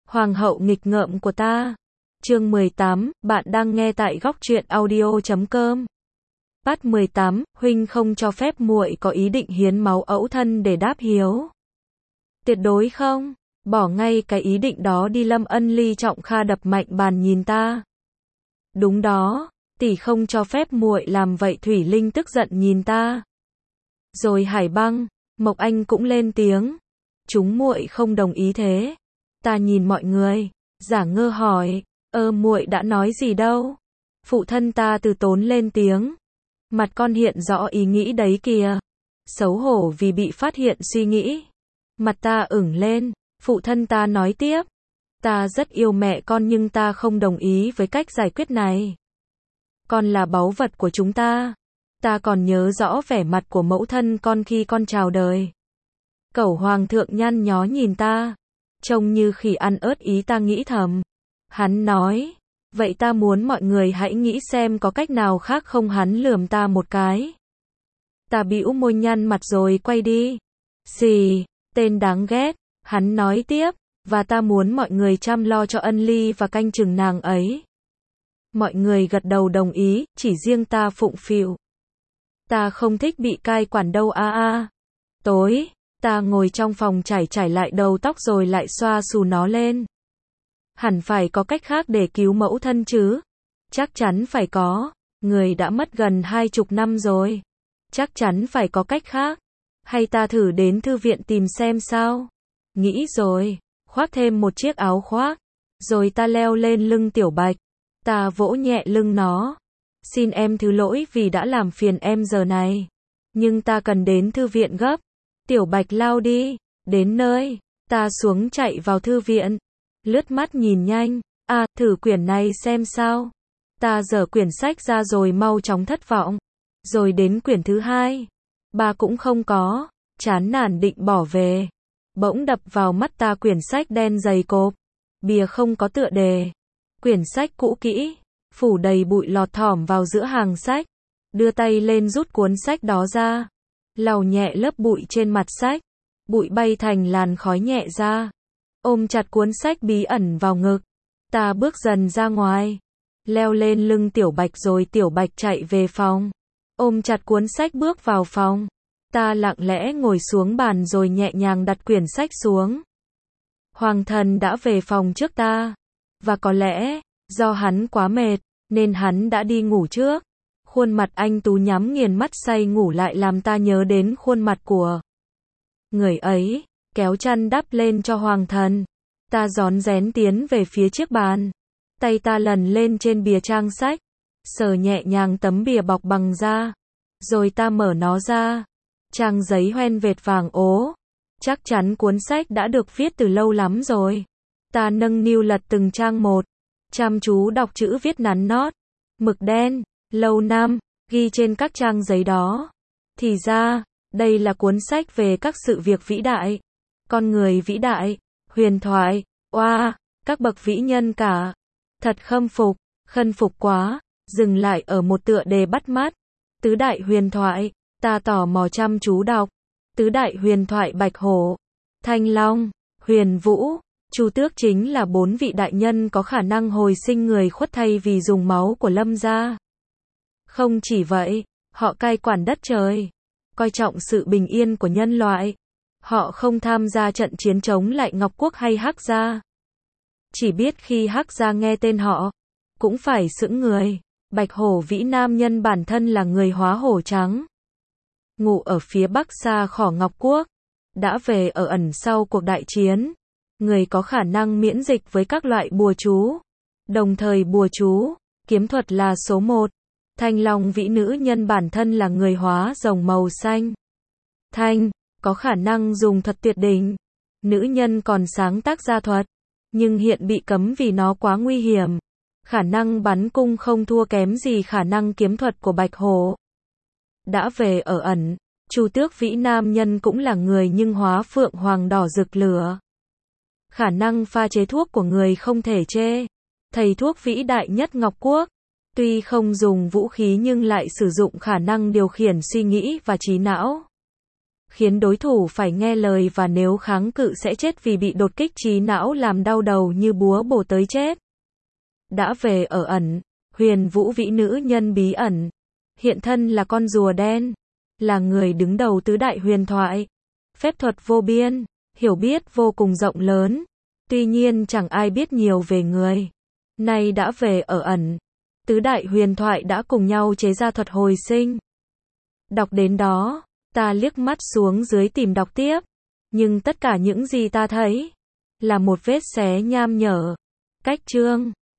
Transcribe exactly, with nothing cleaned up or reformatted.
Hoàng hậu nghịch ngợm của ta. Chương mười tám, bạn đang nghe tại góc truyện audio chấm com. Part mười tám, huynh không cho phép muội có ý định hiến máu ẫu thân để đáp hiếu. Tuyệt đối không, bỏ ngay cái ý định đó đi. Lâm Ân Ly trọng kha đập mạnh bàn nhìn ta. Đúng đó, tỷ không cho phép muội làm vậy. Thủy Linh tức giận nhìn ta. Rồi Hải Băng, Mộc Anh cũng lên tiếng. Chúng muội không đồng ý thế. Ta nhìn mọi người, giả ngơ hỏi, ơ muội đã nói gì đâu? Phụ thân ta từ tốn lên tiếng. Mặt con hiện rõ ý nghĩ đấy kìa. Xấu hổ vì bị phát hiện suy nghĩ. Mặt ta ửng lên, phụ thân ta nói tiếp. Ta rất yêu mẹ con nhưng ta không đồng ý với cách giải quyết này. Con là báu vật của chúng ta. Ta còn nhớ rõ vẻ mặt của mẫu thân con khi con chào đời. Cẩu hoàng thượng nhăn nhó nhìn ta. Trông như khỉ ăn ớt. Ý ta nghĩ thầm. Hắn nói, vậy ta muốn mọi người hãy nghĩ xem có cách nào khác không. Hắn lườm ta một cái. Ta bĩu môi nhăn mặt rồi quay đi. Xì, tên đáng ghét. Hắn nói tiếp, và ta muốn mọi người chăm lo cho Ân Ly và canh chừng nàng ấy. Mọi người gật đầu đồng ý, chỉ riêng ta phụng phịu. Ta không thích bị cai quản đâu a a. Tối, ta ngồi trong phòng trải trải lại đầu tóc rồi lại xoa xù nó lên. Hẳn phải có cách khác để cứu mẫu thân chứ. Chắc chắn phải có. Người đã mất gần hai chục năm rồi. Chắc chắn phải có cách khác. Hay ta thử đến thư viện tìm xem sao. Nghĩ rồi, khoác thêm một chiếc áo khoác. Rồi ta leo lên lưng Tiểu Bạch. Ta vỗ nhẹ lưng nó. Xin em thứ lỗi vì đã làm phiền em giờ này. Nhưng ta cần đến thư viện gấp. Tiểu Bạch lao đi. Đến nơi, ta xuống chạy vào thư viện. Lướt mắt nhìn nhanh. À, thử quyển này xem sao. Ta dở quyển sách ra rồi mau chóng thất vọng. Rồi đến quyển thứ hai. Ba cũng không có. Chán nản định bỏ về. Bỗng đập vào mắt ta quyển sách đen dày cộp. Bìa không có tựa đề. Quyển sách cũ kỹ. Phủ đầy bụi lọt thỏm vào giữa hàng sách. Đưa tay lên rút cuốn sách đó ra. Lau nhẹ lớp bụi trên mặt sách. Bụi bay thành làn khói nhẹ ra. Ôm chặt cuốn sách bí ẩn vào ngực. Ta bước dần ra ngoài. Leo lên lưng Tiểu Bạch rồi Tiểu Bạch chạy về phòng. Ôm chặt cuốn sách bước vào phòng. Ta lặng lẽ ngồi xuống bàn rồi nhẹ nhàng đặt quyển sách xuống. Hoàng thần đã về phòng trước ta. Và có lẽ, do hắn quá mệt, nên hắn đã đi ngủ trước. Khuôn mặt anh tú nhắm nghiền mắt say ngủ lại làm ta nhớ đến khuôn mặt của người ấy. Kéo chăn đắp lên cho hoàng thần. Ta rón rén tiến về phía chiếc bàn. Tay ta lần lên trên bìa trang sách. Sờ nhẹ nhàng tấm bìa bọc bằng da. Rồi ta mở nó ra. Trang giấy hoen vệt vàng ố. Chắc chắn cuốn sách đã được viết từ lâu lắm rồi. Ta nâng niu lật từng trang một. Chăm chú đọc chữ viết nắn nót. Mực đen, lâu năm, ghi trên các trang giấy đó. Thì ra, đây là cuốn sách về các sự việc vĩ đại. Con người vĩ đại, huyền thoại, oa, các bậc vĩ nhân cả. Thật khâm phục, khâm phục quá. Dừng lại ở một tựa đề bắt mắt. Tứ đại huyền thoại. Ta tò mò chăm chú đọc. Tứ đại huyền thoại Bạch Hổ, Thanh Long, Huyền Vũ, Chu Tước chính là bốn vị đại nhân có khả năng hồi sinh người khuất thay vì dùng máu của Lâm gia. Không chỉ vậy, họ cai quản đất trời, coi trọng sự bình yên của nhân loại. Họ không tham gia trận chiến chống lại Ngọc Quốc hay Hắc gia. Chỉ biết khi Hắc gia nghe tên họ, cũng phải sững người. Bạch Hổ vĩ nam nhân bản thân là người hóa hổ trắng. Ngụ ở phía bắc xa khỏi Ngọc Quốc. Đã về ở ẩn sau cuộc đại chiến. Người có khả năng miễn dịch với các loại bùa chú. Đồng thời bùa chú, kiếm thuật là số một. Thanh Long vĩ nữ nhân bản thân là người hóa rồng màu xanh. Thanh, có khả năng dùng thuật tuyệt đỉnh. Nữ nhân còn sáng tác ra thuật. Nhưng hiện bị cấm vì nó quá nguy hiểm. Khả năng bắn cung không thua kém gì khả năng kiếm thuật của Bạch Hổ. Đã về ở ẩn, Chu Tước vĩ nam nhân cũng là người nhưng hóa phượng hoàng đỏ rực lửa. Khả năng pha chế thuốc của người không thể chê. Thầy thuốc vĩ đại nhất Ngọc Quốc. Tuy không dùng vũ khí nhưng lại sử dụng khả năng điều khiển suy nghĩ và trí não. khiến đối thủ phải nghe lời và nếu kháng cự sẽ chết vì bị đột kích trí não làm đau đầu như búa bổ tới chết. Đã về ở ẩn, Huyền Vũ Vĩ nữ nhân bí ẩn, hiện thân là con rùa đen, là người đứng đầu tứ đại huyền thoại. Phép thuật vô biên, hiểu biết vô cùng rộng lớn, tuy nhiên chẳng ai biết nhiều về người. Nay đã về ở ẩn, tứ đại huyền thoại đã cùng nhau chế ra thuật hồi sinh. Đọc đến đó, ta liếc mắt xuống dưới tìm đọc tiếp, nhưng tất cả những gì ta thấy là một vết xé nham nhở. Cách chương